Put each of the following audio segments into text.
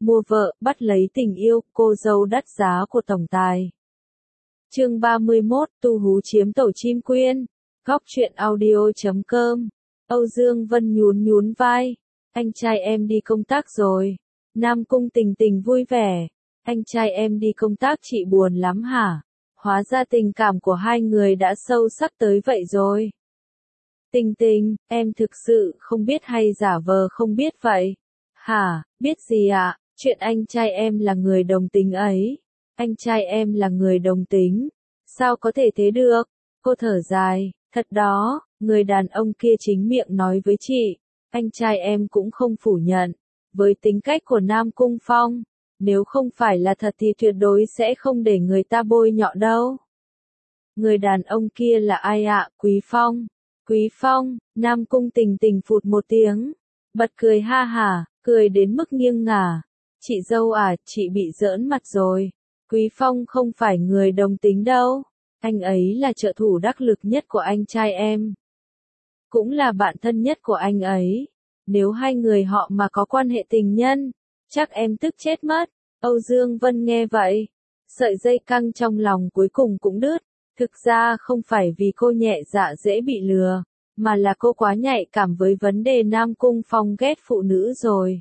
mua vợ, bắt lấy tình yêu, cô dâu đắt giá của tổng tài. Chương 31, Tu Hú chiếm tổ chim quyên. Góc truyện audio.com. Âu Dương Vân nhún vai. Anh trai em đi công tác rồi. Nam Cung Tình Tình vui vẻ. Anh trai em đi công tác chị buồn lắm hả? Hóa ra tình cảm của hai người đã sâu sắc tới vậy rồi. Tình Tình, em thực sự không biết hay giả vờ không biết vậy? Hả, biết gì ạ? Chuyện anh trai em là người đồng tính ấy. Anh trai em là người đồng tính. Sao có thể thế được? Cô thở dài, thật đó, người đàn ông kia chính miệng nói với chị. Anh trai em cũng không phủ nhận. Với tính cách của Nam Cung Phong, nếu không phải là thật thì tuyệt đối sẽ không để người ta bôi nhọ đâu. Người đàn ông kia là ai ạ? Quý Phong. Quý Phong, Nam Cung Tình Tình phụt một tiếng. Bật cười ha hả, cười đến mức nghiêng ngả. Chị dâu à, chị bị giỡn mặt rồi. Quý Phong không phải người đồng tính đâu. Anh ấy là trợ thủ đắc lực nhất của anh trai em. Cũng là bạn thân nhất của anh ấy. Nếu hai người họ mà có quan hệ tình nhân, chắc em tức chết mất. Âu Dương Vân nghe vậy. Sợi dây căng trong lòng cuối cùng cũng đứt. Thực ra không phải vì cô nhẹ dạ dễ bị lừa, mà là cô quá nhạy cảm với vấn đề Nam Cung Phong ghét phụ nữ rồi.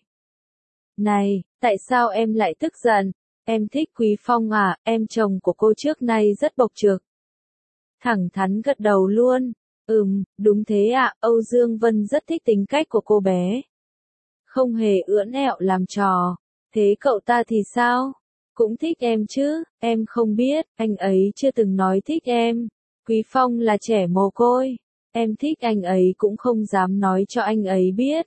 Này, tại sao em lại tức giận? Em thích Quý Phong à, em chồng của cô trước nay rất bộc trực. Thẳng thắn gật đầu luôn. Đúng thế ạ, Âu Dương Vân rất thích tính cách của cô bé. Không hề ưỡn ẹo làm trò. Thế cậu ta thì sao? Cũng thích em chứ, em không biết, anh ấy chưa từng nói thích em. Quý Phong là trẻ mồ côi. Em thích anh ấy cũng không dám nói cho anh ấy biết.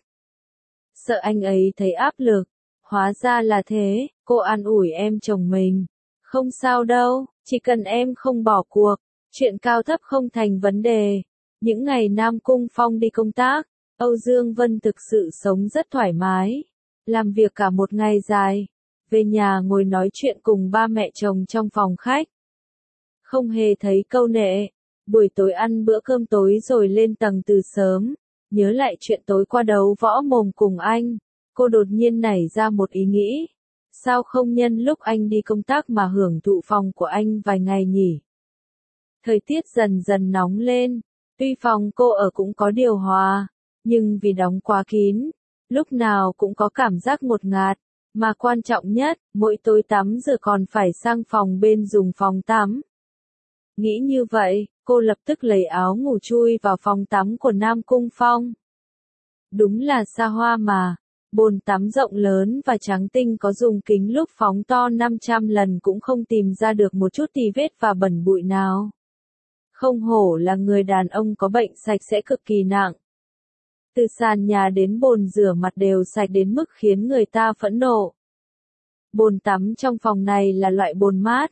Sợ anh ấy thấy áp lực. Hóa ra là thế, cô an ủi em chồng mình. Không sao đâu, chỉ cần em không bỏ cuộc, chuyện cao thấp không thành vấn đề. Những ngày Nam Cung Phong đi công tác, Âu Dương Vân thực sự sống rất thoải mái. Làm việc cả một ngày dài. Về nhà ngồi nói chuyện cùng ba mẹ chồng trong phòng khách. Không hề thấy câu nệ. Buổi tối ăn bữa cơm tối rồi lên tầng từ sớm. Nhớ lại chuyện tối qua đấu võ mồm cùng anh. Cô đột nhiên nảy ra một ý nghĩ. Sao không nhân lúc anh đi công tác mà hưởng thụ phòng của anh vài ngày nhỉ? Thời tiết dần dần nóng lên. Tuy phòng cô ở cũng có điều hòa. Nhưng vì đóng quá kín. Lúc nào cũng có cảm giác ngột ngạt. Mà quan trọng nhất, mỗi tối tắm giờ còn phải sang phòng bên dùng phòng tắm. Nghĩ như vậy, cô lập tức lấy áo ngủ chui vào phòng tắm của Nam Cung Phong. Đúng là xa hoa mà. Bồn tắm rộng lớn và trắng tinh có dùng kính lúp phóng to 500 lần cũng không tìm ra được một chút tì vết và bẩn bụi nào. Không hổ là người đàn ông có bệnh sạch sẽ cực kỳ nặng. Từ sàn nhà đến bồn rửa mặt đều sạch đến mức khiến người ta phẫn nộ. Bồn tắm trong phòng này là loại bồn mát.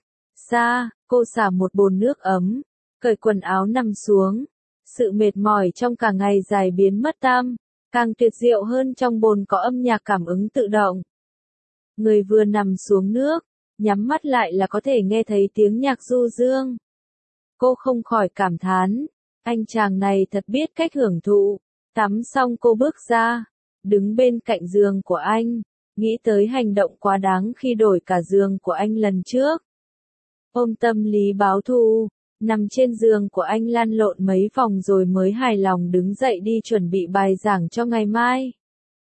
Cô xả một bồn nước ấm, cởi quần áo nằm xuống. Sự mệt mỏi trong cả ngày dài biến mất tăm. Càng tuyệt diệu hơn trong bồn có âm nhạc cảm ứng tự động. Người vừa nằm xuống nước, nhắm mắt lại là có thể nghe thấy tiếng nhạc du dương. Cô không khỏi cảm thán, anh chàng này thật biết cách hưởng thụ. Tắm xong cô bước ra, đứng bên cạnh giường của anh, nghĩ tới hành động quá đáng khi đổi cả giường của anh lần trước. Ôm tâm lý báo thù, nằm trên giường của anh lăn lộn mấy vòng rồi mới hài lòng đứng dậy đi chuẩn bị bài giảng cho ngày mai.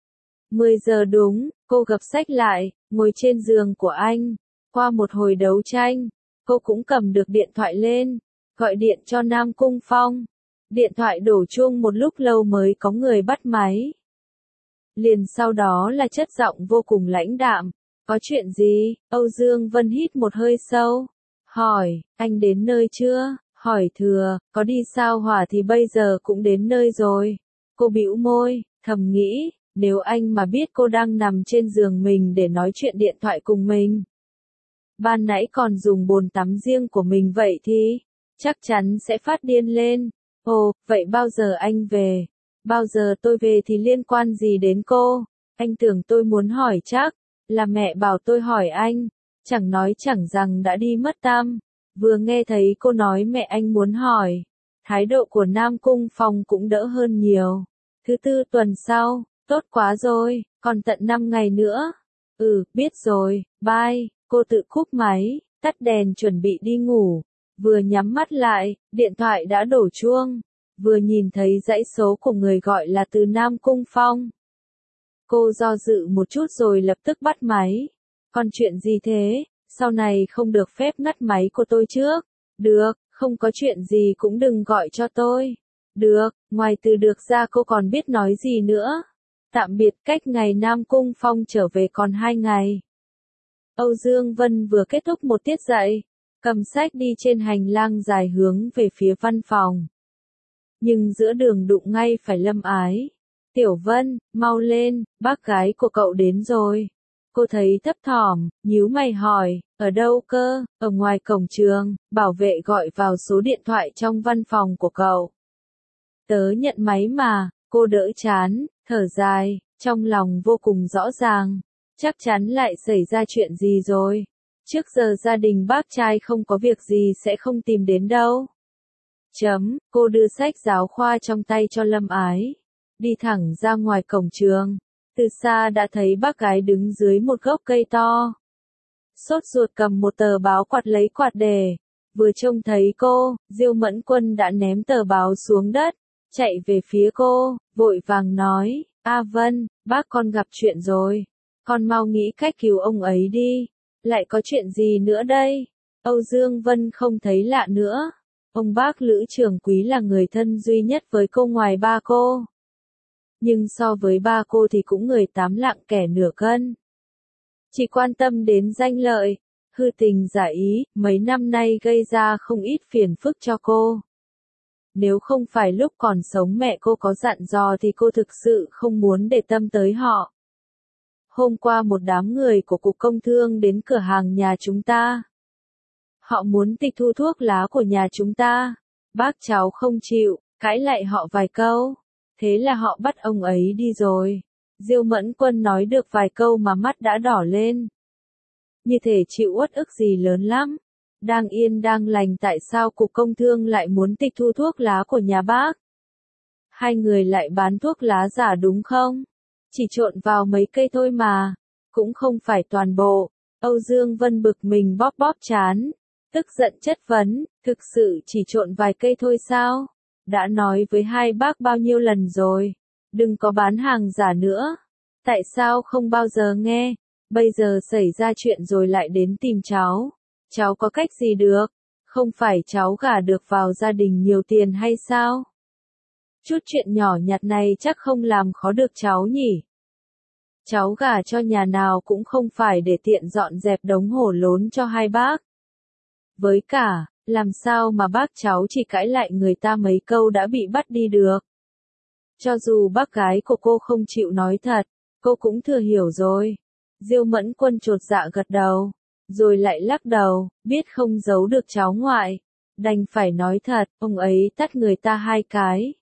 10 giờ đúng, cô gập sách lại, ngồi trên giường của anh. Qua một hồi đấu tranh, cô cũng cầm được điện thoại lên, gọi điện cho Nam Cung Phong. Điện thoại đổ chuông một lúc lâu mới có người bắt máy. Liền sau đó là chất giọng vô cùng lãnh đạm. Có chuyện gì? Âu Dương Vân hít một hơi sâu. Hỏi, anh đến nơi chưa? Hỏi thừa, có đi sao hỏa thì bây giờ cũng đến nơi rồi. Cô bĩu môi, thầm nghĩ, nếu anh mà biết cô đang nằm trên giường mình để nói chuyện điện thoại cùng mình. Ban nãy còn dùng bồn tắm riêng của mình vậy thì, chắc chắn sẽ phát điên lên. Ồ, vậy bao giờ anh về? Bao giờ tôi về thì liên quan gì đến cô? Anh tưởng tôi muốn hỏi chắc, là mẹ bảo tôi hỏi anh. Chẳng nói chẳng rằng đã đi mất tăm. Vừa nghe thấy cô nói mẹ anh muốn hỏi. Thái độ của Nam Cung Phong cũng đỡ hơn nhiều. Thứ tư tuần sau, tốt quá rồi, còn tận 5 ngày nữa. Biết rồi, bye. Cô tự cúp máy, tắt đèn chuẩn bị đi ngủ. Vừa nhắm mắt lại, điện thoại đã đổ chuông. Vừa nhìn thấy dãy số của người gọi là từ Nam Cung Phong. Cô do dự một chút rồi lập tức bắt máy. Còn chuyện gì thế? Sau này không được phép ngắt máy của tôi trước. Được, không có chuyện gì cũng đừng gọi cho tôi. Được, ngoài từ được ra cô còn biết nói gì nữa. Tạm biệt, cách ngày Nam Cung Phong trở về còn 2 ngày. Âu Dương Vân vừa kết thúc một tiết dạy, cầm sách đi trên hành lang dài hướng về phía văn phòng. Nhưng giữa đường đụng ngay phải Lâm Ái. Tiểu Vân, mau lên, bác gái của cậu đến rồi. Cô thấy thấp thỏm, nhíu mày hỏi, ở đâu cơ? Ở ngoài cổng trường, bảo vệ gọi vào số điện thoại trong văn phòng của cậu. Tớ nhận máy mà, cô đỡ chán, thở dài, trong lòng vô cùng rõ ràng. Chắc chắn lại xảy ra chuyện gì rồi. Trước giờ gia đình bác trai không có việc gì sẽ không tìm đến đâu. Cô đưa sách giáo khoa trong tay cho Lâm Ái. Đi thẳng ra ngoài cổng trường. Từ xa đã thấy bác gái đứng dưới một gốc cây to. Sốt ruột cầm một tờ báo quạt lấy quạt để. Vừa trông thấy cô, Diêu Mẫn Quân đã ném tờ báo xuống đất. Chạy về phía cô, vội vàng nói, A Vân, bác con gặp chuyện rồi. Con mau nghĩ cách cứu ông ấy đi. Lại có chuyện gì nữa đây? Âu Dương Vân không thấy lạ nữa. Ông bác Lữ Trường Quý là người thân duy nhất với cô ngoài ba cô. Nhưng so với ba cô thì cũng người tám lạng kẻ nửa cân. Chỉ quan tâm đến danh lợi, hư tình giả ý, mấy năm nay gây ra không ít phiền phức cho cô. Nếu không phải lúc còn sống mẹ cô có dặn dò thì cô thực sự không muốn để tâm tới họ. Hôm qua một đám người của Cục Công Thương đến cửa hàng nhà chúng ta. Họ muốn tịch thu thuốc lá của nhà chúng ta. Bác cháu không chịu, cãi lại họ vài câu. Thế là họ bắt ông ấy đi rồi. Diêu Mẫn Quân nói được vài câu mà mắt đã đỏ lên. Như thể chịu uất ức gì lớn lắm. Đang yên đang lành tại sao Cục Công Thương lại muốn tịch thu thuốc lá của nhà bác? Hai người lại bán thuốc lá giả đúng không? Chỉ trộn vào mấy cây thôi mà. Cũng không phải toàn bộ. Âu Dương Vân bực mình bóp bóp trán. Tức giận chất vấn, thực sự chỉ trộn vài cây thôi sao? Đã nói với hai bác bao nhiêu lần rồi. Đừng có bán hàng giả nữa. Tại sao không bao giờ nghe? Bây giờ xảy ra chuyện rồi lại đến tìm cháu. Cháu có cách gì được? Không phải cháu gả được vào gia đình nhiều tiền hay sao? Chút chuyện nhỏ nhặt này chắc không làm khó được cháu nhỉ? Cháu gả cho nhà nào cũng không phải để tiện dọn dẹp đống hổ lốn cho hai bác. Với cả, làm sao mà bác cháu chỉ cãi lại người ta mấy câu đã bị bắt đi được? Cho dù bác gái của cô không chịu nói thật, cô cũng thừa hiểu rồi. Diêu Mẫn Quân chột dạ gật đầu, rồi lại lắc đầu, biết không giấu được cháu ngoại. Đành phải nói thật, ông ấy tát người ta 2 cái.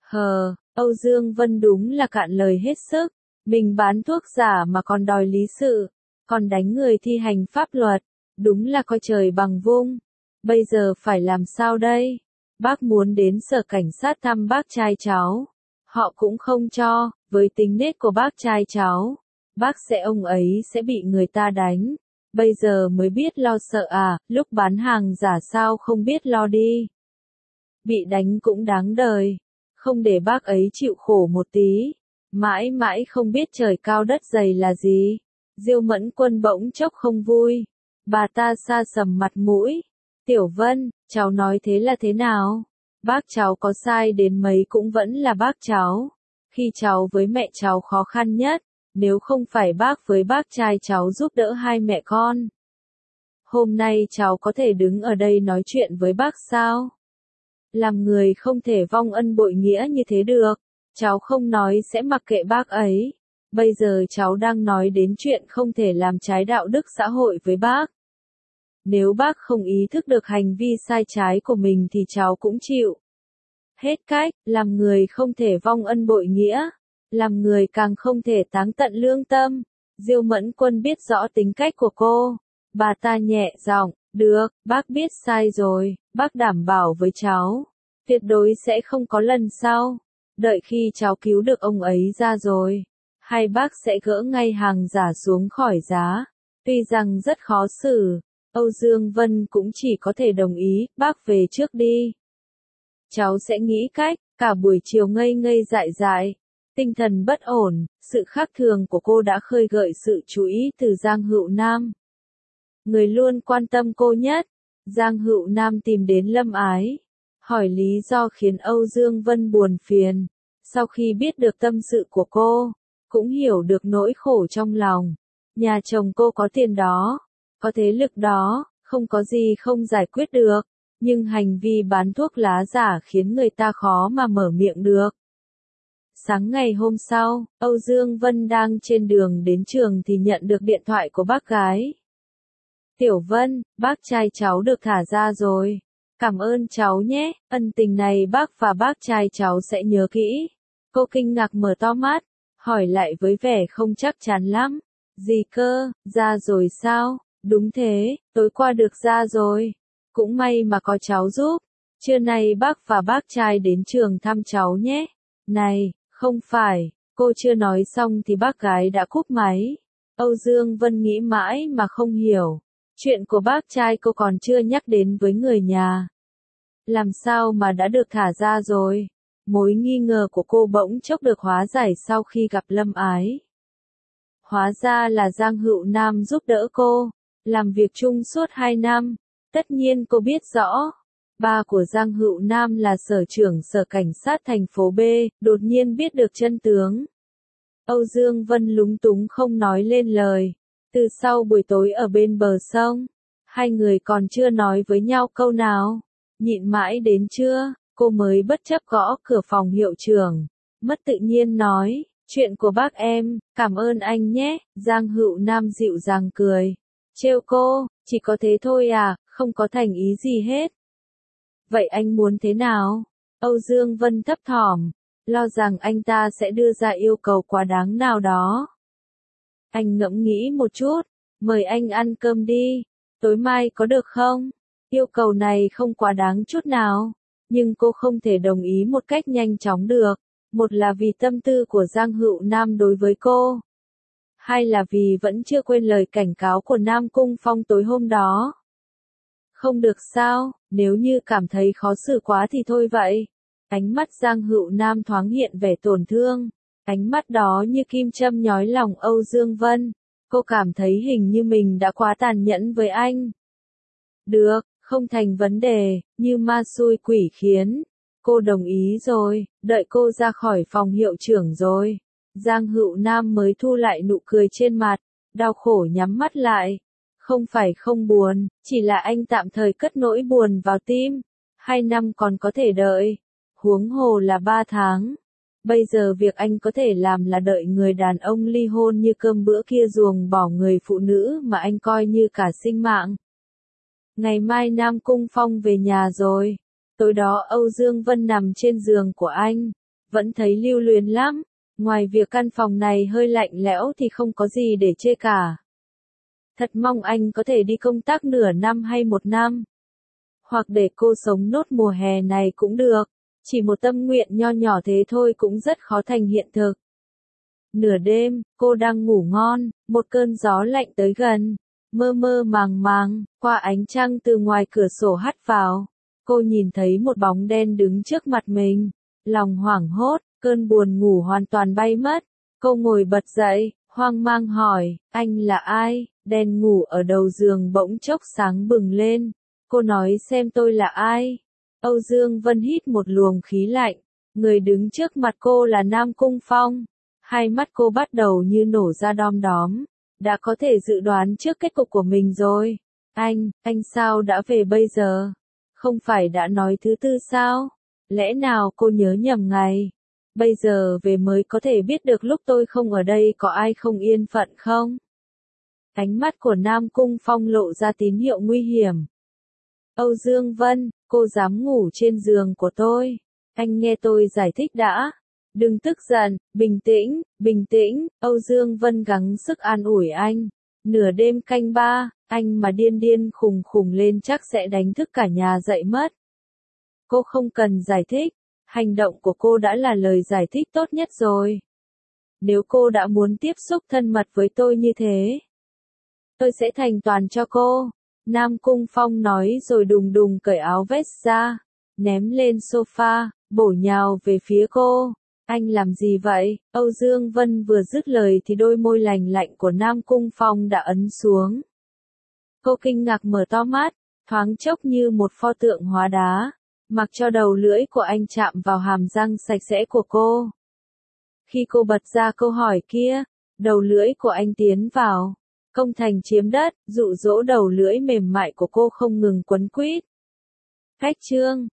Âu Dương Vân đúng là cạn lời hết sức. Mình bán thuốc giả mà còn đòi lý sự, còn đánh người thi hành pháp luật. Đúng là coi trời bằng vung. Bây giờ phải làm sao đây? Bác muốn đến sở cảnh sát thăm bác trai cháu. Họ cũng không cho, với tính nết của bác trai cháu. Bác ông ấy sẽ bị người ta đánh. Bây giờ mới biết lo sợ à, lúc bán hàng giả sao không biết lo đi. Bị đánh cũng đáng đời. Không để bác ấy chịu khổ một tí. Mãi mãi không biết trời cao đất dày là gì. Diêu Mẫn Quân bỗng chốc không vui. Bà ta sa sầm mặt mũi. Tiểu Vân, cháu nói thế là thế nào? Bác cháu có sai đến mấy cũng vẫn là bác cháu. Khi cháu với mẹ cháu khó khăn nhất, nếu không phải bác với bác trai cháu giúp đỡ hai mẹ con. Hôm nay cháu có thể đứng ở đây nói chuyện với bác sao? Làm người không thể vong ân bội nghĩa như thế được. Cháu không nói sẽ mặc kệ bác ấy. Bây giờ cháu đang nói đến chuyện không thể làm trái đạo đức xã hội với bác. Nếu bác không ý thức được hành vi sai trái của mình thì cháu cũng chịu. Hết cách, làm người không thể vong ân bội nghĩa. Làm người càng không thể táng tận lương tâm. Diêu Mẫn Quân biết rõ tính cách của cô. Bà ta nhẹ giọng, được, bác biết sai rồi, bác đảm bảo với cháu. Tuyệt đối sẽ không có lần sau. Đợi khi cháu cứu được ông ấy ra rồi. Hai bác sẽ gỡ ngay hàng giả xuống khỏi giá. Tuy rằng rất khó xử, Âu Dương Vân cũng chỉ có thể đồng ý, bác về trước đi. Cháu sẽ nghĩ cách. Cả buổi chiều ngây ngây dại dại, tinh thần bất ổn, sự khác thường của cô đã khơi gợi sự chú ý từ Giang Hữu Nam. Người luôn quan tâm cô nhất, Giang Hữu Nam tìm đến Lâm Ái, hỏi lý do khiến Âu Dương Vân buồn phiền. Sau khi biết được tâm sự của cô, cũng hiểu được nỗi khổ trong lòng. Nhà chồng cô có tiền đó, có thế lực đó, không có gì không giải quyết được. Nhưng hành vi bán thuốc lá giả khiến người ta khó mà mở miệng được. Sáng ngày hôm sau, Âu Dương Vân đang trên đường đến trường thì nhận được điện thoại của bác gái. Tiểu Vân, bác trai cháu được thả ra rồi. Cảm ơn cháu nhé, ân tình này bác và bác trai cháu sẽ nhớ kỹ. Cô kinh ngạc mở to mắt, hỏi lại với vẻ không chắc chắn lắm. Gì cơ, ra rồi sao? Đúng thế, tối qua được ra rồi. Cũng may mà có cháu giúp. Trưa nay bác và bác trai đến trường thăm cháu nhé. Này, không phải, cô chưa nói xong thì bác gái đã cúp máy. Âu Dương Vân nghĩ mãi mà không hiểu. Chuyện của bác trai cô còn chưa nhắc đến với người nhà. Làm sao mà đã được thả ra rồi? Mối nghi ngờ của cô bỗng chốc được hóa giải sau khi gặp Lâm Ái. Hóa ra là Giang Hữu Nam giúp đỡ cô, làm việc chung suốt 2 năm. Tất nhiên cô biết rõ, ba của Giang Hữu Nam là sở trưởng sở cảnh sát thành phố B, đột nhiên biết được chân tướng. Âu Dương Vân lúng túng không nói lên lời. Từ sau buổi tối ở bên bờ sông, hai người còn chưa nói với nhau câu nào. Nhịn mãi đến trưa, cô mới bất chấp gõ cửa phòng hiệu trưởng. Mất tự nhiên nói, chuyện của bác em, cảm ơn anh nhé. Giang Hữu Nam dịu dàng cười. Trêu cô, chỉ có thế thôi à, không có thành ý gì hết. Vậy anh muốn thế nào? Âu Dương Vân thấp thỏm, lo rằng anh ta sẽ đưa ra yêu cầu quá đáng nào đó. Anh ngẫm nghĩ một chút, mời anh ăn cơm đi, tối mai có được không? Yêu cầu này không quá đáng chút nào, nhưng cô không thể đồng ý một cách nhanh chóng được. Một là vì tâm tư của Giang Hữu Nam đối với cô. Hai là vì vẫn chưa quên lời cảnh cáo của Nam Cung Phong tối hôm đó. Không được sao, nếu như cảm thấy khó xử quá thì thôi vậy. Ánh mắt Giang Hữu Nam thoáng hiện vẻ tổn thương. Ánh mắt đó như kim châm nhói lòng Âu Dương Vân. Cô cảm thấy hình như mình đã quá tàn nhẫn với anh. Được, không thành vấn đề, như ma xui quỷ khiến. Cô đồng ý rồi, đợi cô ra khỏi phòng hiệu trưởng rồi. Giang Hữu Nam mới thu lại nụ cười trên mặt, đau khổ nhắm mắt lại. Không phải không buồn, chỉ là anh tạm thời cất nỗi buồn vào tim. 2 năm còn có thể đợi, huống hồ là 3 tháng. Bây giờ việc anh có thể làm là đợi người đàn ông ly hôn như cơm bữa kia ruồng bỏ người phụ nữ mà anh coi như cả sinh mạng. Ngày mai Nam Cung Phong về nhà rồi. Tối đó Âu Dương Vân nằm trên giường của anh, vẫn thấy lưu luyến lắm. Ngoài việc căn phòng này hơi lạnh lẽo thì không có gì để chê cả. Thật mong anh có thể đi công tác nửa năm hay 1 năm. Hoặc để cô sống nốt mùa hè này cũng được. Chỉ một tâm nguyện nho nhỏ thế thôi cũng rất khó thành hiện thực. Nửa đêm, cô đang ngủ ngon, một cơn gió lạnh tới gần. Mơ mơ màng màng, qua ánh trăng từ ngoài cửa sổ hắt vào. Cô nhìn thấy một bóng đen đứng trước mặt mình. Lòng hoảng hốt, cơn buồn ngủ hoàn toàn bay mất. Cô ngồi bật dậy, hoang mang hỏi, anh là ai? Đèn ngủ ở đầu giường bỗng chốc sáng bừng lên. Cô nói xem tôi là ai? Âu Dương Vân hít một luồng khí lạnh. Người đứng trước mặt cô là Nam Cung Phong. Hai mắt cô bắt đầu như nổ ra đom đóm. Đã có thể dự đoán trước kết cục của mình rồi. Anh sao đã về bây giờ? Không phải đã nói thứ tư sao? Lẽ nào cô nhớ nhầm ngày? Bây giờ về mới có thể biết được lúc tôi không ở đây có ai không yên phận không? Ánh mắt của Nam Cung Phong lộ ra tín hiệu nguy hiểm. Âu Dương Vân, cô dám ngủ trên giường của tôi. Anh nghe tôi giải thích đã. Đừng tức giận, bình tĩnh, Âu Dương Vân gắng sức an ủi anh. Nửa đêm canh 3, anh mà điên điên khùng khùng lên chắc sẽ đánh thức cả nhà dậy mất. Cô không cần giải thích, hành động của cô đã là lời giải thích tốt nhất rồi. nếu cô đã muốn tiếp xúc thân mật với tôi như thế, tôi sẽ thành toàn cho cô. Nam Cung Phong nói rồi đùng đùng cởi áo vest ra, ném lên sofa, bổ nhào về phía cô. Anh làm gì vậy? Âu Dương Vân vừa dứt lời thì đôi môi lành lạnh của Nam Cung Phong đã ấn xuống. Cô kinh ngạc mở to mắt, thoáng chốc như một pho tượng hóa đá, mặc cho đầu lưỡi của anh chạm vào hàm răng sạch sẽ của cô. Khi cô bật ra câu hỏi kia, đầu lưỡi của anh tiến vào, công thành chiếm đất, dụ dỗ đầu lưỡi mềm mại của cô không ngừng quấn quýt. Khách trương,